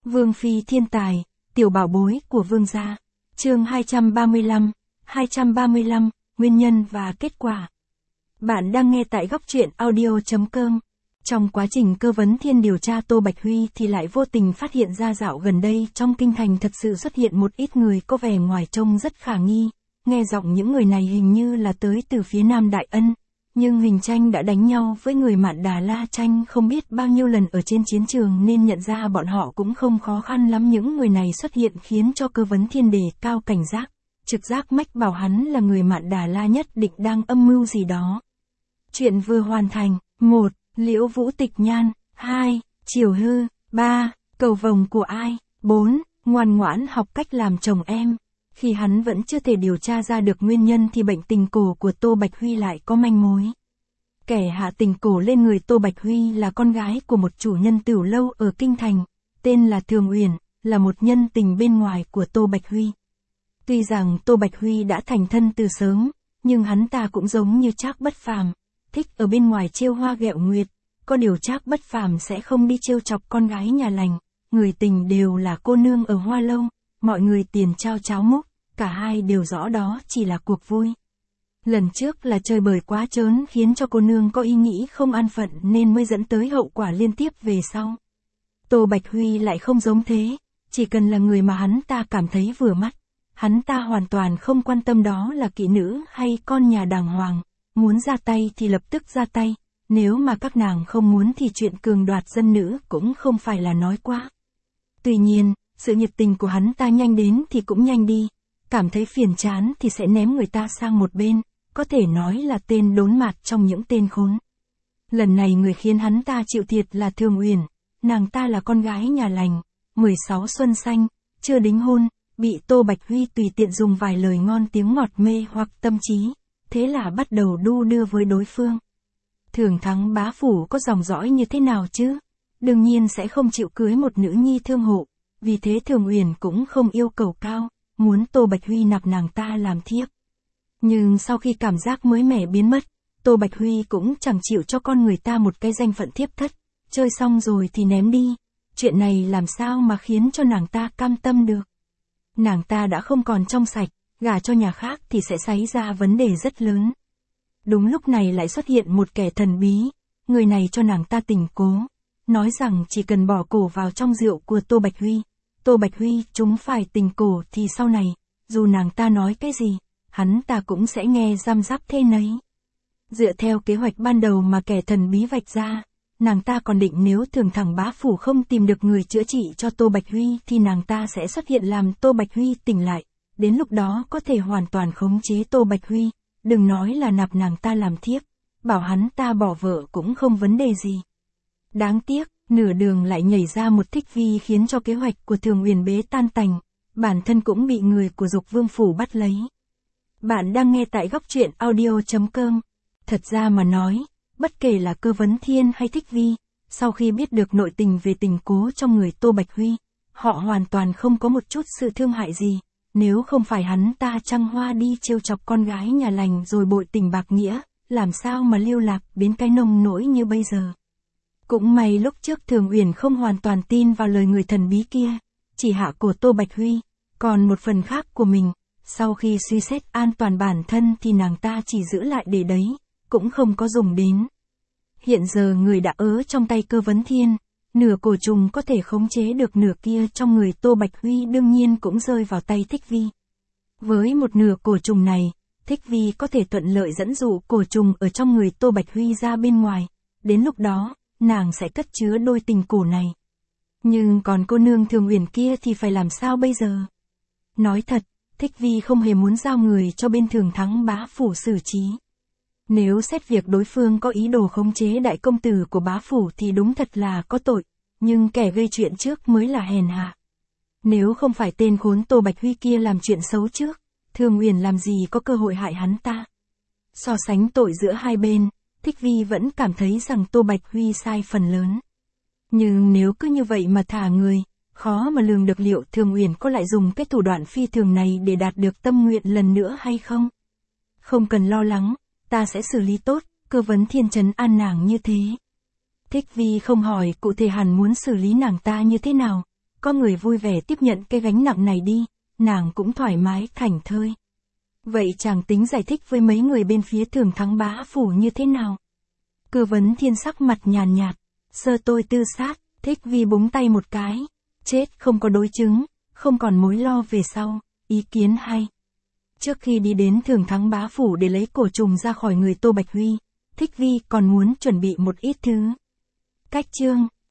Vương phi thiên tài, tiểu bảo bối của vương gia. Chương 235, nguyên nhân và kết quả. Bạn đang nghe tại góc truyện audio.com. Trong quá trình cơ vấn thiên điều tra Tô Bạch Huy thì lại vô tình phát hiện ra dạo gần đây trong kinh thành thật sự xuất hiện một ít người có vẻ ngoài trông rất khả nghi. Nghe giọng những người này hình như là tới từ phía Nam Đại Ân. Nhưng Huỳnh Tranh đã đánh nhau với người Mạn Đà La Tranh không biết bao nhiêu lần ở trên chiến trường nên nhận ra bọn họ cũng không khó khăn lắm. Những người này xuất hiện khiến cho cơ vấn thiên đề cao cảnh giác. Trực giác mách bảo hắn là người Mạn Đà La nhất định đang âm mưu gì đó. Chuyện vừa hoàn thành. 1. Liễu Vũ Tịch Nhan. 2. Triều Hư. 3. Cầu vồng của ai. 4. Ngoan ngoãn học cách làm chồng em. Khi hắn vẫn chưa thể điều tra ra được nguyên nhân thì bệnh tình cổ của Tô Bạch Huy lại có manh mối. Kẻ hạ tình cổ lên người Tô Bạch Huy là con gái của một chủ nhân tửu lâu ở Kinh Thành, tên là Thường Uyển, là một nhân tình bên ngoài của Tô Bạch Huy. Tuy rằng Tô Bạch Huy đã thành thân từ sớm, nhưng hắn ta cũng giống như Trác Bất Phàm, thích ở bên ngoài trêu hoa ghẹo nguyệt, có điều Trác Bất Phàm sẽ không đi trêu chọc con gái nhà lành, người tình đều là cô nương ở Hoa Lâu, mọi người tiền trao cháo múc, cả hai đều rõ đó chỉ là cuộc vui. Lần trước là chơi bời quá trớn khiến cho cô nương có ý nghĩ không an phận nên mới dẫn tới hậu quả liên tiếp về sau. Tô Bạch Huy lại không giống thế, chỉ cần là người mà hắn ta cảm thấy vừa mắt, hắn ta hoàn toàn không quan tâm đó là kỹ nữ hay con nhà đàng hoàng, muốn ra tay thì lập tức ra tay, nếu mà các nàng không muốn thì chuyện cường đoạt dân nữ cũng không phải là nói quá. Tuy nhiên, sự nhiệt tình của hắn ta nhanh đến thì cũng nhanh đi, cảm thấy phiền chán thì sẽ ném người ta sang một bên, có thể nói là tên đốn mạt trong những tên khốn. Lần này người khiến hắn ta chịu thiệt là Thường Uyển, nàng ta là con gái nhà lành, 16 xuân xanh, chưa đính hôn, bị Tô Bạch Huy tùy tiện dùng vài lời ngon tiếng ngọt mê hoặc tâm trí, thế là bắt đầu đu đưa với đối phương. Thường Thắng bá phủ có dòng dõi như thế nào chứ? Đương nhiên sẽ không chịu cưới một nữ nhi thương hộ, vì thế Thường Uyển cũng không yêu cầu cao, muốn Tô Bạch Huy nạp nàng ta làm thiếp. Nhưng sau khi cảm giác mới mẻ biến mất, Tô Bạch Huy cũng chẳng chịu cho con người ta một cái danh phận thiếp thất, chơi xong rồi thì ném đi, chuyện này làm sao mà khiến cho nàng ta cam tâm được. Nàng ta đã không còn trong sạch, gả cho nhà khác thì sẽ xảy ra vấn đề rất lớn. Đúng lúc này lại xuất hiện một kẻ thần bí, người này cho nàng ta tình cố, nói rằng chỉ cần bỏ cổ vào trong rượu của Tô Bạch Huy chúng phải tình cổ thì sau này, dù nàng ta nói cái gì, hắn ta cũng sẽ nghe răm rắp thế nấy. Dựa theo kế hoạch ban đầu mà kẻ thần bí vạch ra, nàng ta còn định nếu Thường Thẳng bá phủ không tìm được người chữa trị cho Tô Bạch Huy thì nàng ta sẽ xuất hiện làm Tô Bạch Huy tỉnh lại, đến lúc đó có thể hoàn toàn khống chế Tô Bạch Huy, đừng nói là nạp nàng ta làm thiếp, bảo hắn ta bỏ vợ cũng không vấn đề gì. Đáng tiếc, nửa đường lại nhảy ra một Thích Vi khiến cho kế hoạch của Thường Uyển bế tan tành, bản thân cũng bị người của Dục Vương phủ bắt lấy. Bạn đang nghe tại góc truyện audio.com. Thật ra mà nói, bất kể là Cơ Vấn Thiên hay Thích Vi, sau khi biết được nội tình về tình cố trong người Tô Bạch Huy, họ hoàn toàn không có một chút sự thương hại gì, nếu không phải hắn ta trăng hoa đi trêu chọc con gái nhà lành rồi bội tình bạc nghĩa, làm sao mà lưu lạc đến cái nông nỗi như bây giờ. Cũng may lúc trước Thường Uyển không hoàn toàn tin vào lời người thần bí kia, chỉ hạ cổ Tô Bạch Huy, còn một phần khác của mình, sau khi suy xét an toàn bản thân thì nàng ta chỉ giữ lại để đấy, cũng không có dùng đến. Hiện giờ người đã ớ trong tay Cơ Vấn Thiên, nửa cổ trùng có thể khống chế được nửa kia trong người Tô Bạch Huy đương nhiên cũng rơi vào tay Thích Vi. Với một nửa cổ trùng này, Thích Vi có thể thuận lợi dẫn dụ cổ trùng ở trong người Tô Bạch Huy ra bên ngoài, đến lúc đó, nàng sẽ cất chứa đôi tình cổ này. Nhưng còn cô nương Thường Uyển kia thì phải làm sao bây giờ? Nói thật, Thích Vi không hề muốn giao người cho bên Thường Thắng bá phủ xử trí. Nếu xét việc đối phương có ý đồ khống chế đại công tử của bá phủ thì đúng thật là có tội, nhưng kẻ gây chuyện trước mới là hèn hạ. Nếu không phải tên khốn Tô Bạch Huy kia làm chuyện xấu trước, Thường Uyển làm gì có cơ hội hại hắn ta. So sánh tội giữa hai bên, Thích Vi vẫn cảm thấy rằng Tô Bạch Huy sai phần lớn. Nhưng nếu cứ như vậy mà thả người, khó mà lường được liệu Thường Uyển có lại dùng cái thủ đoạn phi thường này để đạt được tâm nguyện lần nữa hay không. Không cần lo lắng, ta sẽ xử lý tốt, Cơ Vấn Thiên trấn an nàng như thế. Thích Vi không hỏi cụ thể hẳn muốn xử lý nàng ta như thế nào, Có người vui vẻ tiếp nhận cái gánh nặng này đi, nàng cũng thoải mái thảnh thơi. Vậy chàng tính giải thích với mấy người bên phía Thường Thắng bá phủ như thế nào? Cơ Vấn Thiên sắc mặt nhàn nhạt, sơ tôi tư sát, Thích Vi búng tay một cái. Chết không có đối chứng, không còn mối lo về sau, ý kiến hay. Trước khi đi đến Thường Thắng bá phủ để lấy cổ trùng ra khỏi người Tô Bạch Huy, Thích Vi còn muốn chuẩn bị một ít thứ. Cách chương